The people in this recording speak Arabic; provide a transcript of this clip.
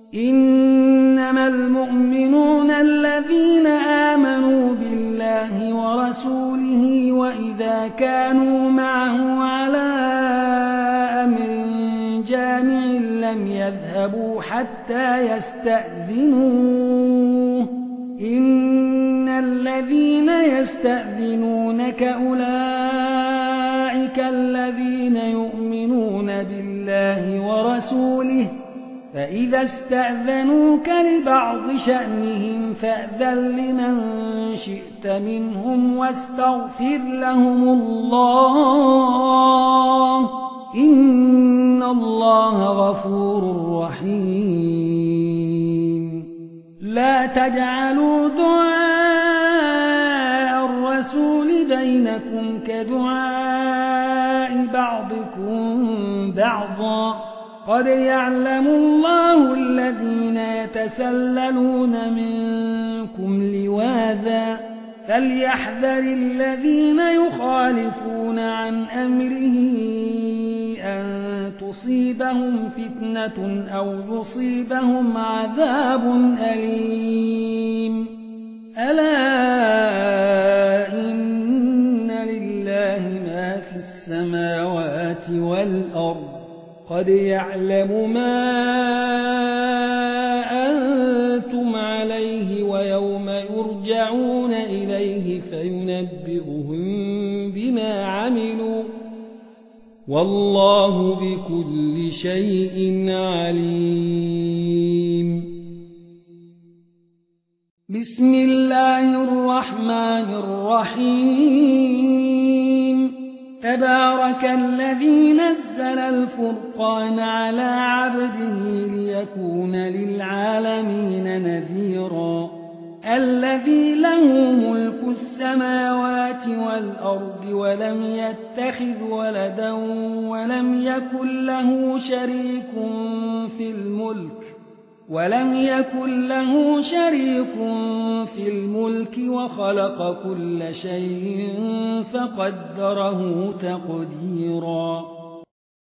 إنما المؤمنون الذين آمنوا بالله ورسوله وإذا كانوا معه على أمر جامع لم يذهبوا حتى يستأذنوه إن الذين يستأذنونك أولئك الذين يؤمنون بالله ورسوله فإذا استأذنوك لبعض شأنهم فأذن لمن شئت منهم واستغفر لهم الله إن الله غفور رحيم لا تجعلوا دعاء الرسول بينكم كدعاء بعضكم بعضا قد يعلم الله الذين يتسللون منكم لواذا فليحذر الذين يخالفون عن أمره أن تصيبهم فتنة أو يصيبهم عذاب أليم ألا إن لله ما في السماوات والأرض قد يعلم ما أنتم عليه ويوم يرجعون إليه فينبئهم بما عملوا والله بكل شيء عليم بسم الله الرحمن الرحيم تبارك الذي نزل الفرقان على عبده ليكون للعالمين نذيرا الذي له ملك السماوات والأرض ولم يتخذ ولدا ولم يكن له شريك في الملك وخلق كل شيء فقدره تقديرا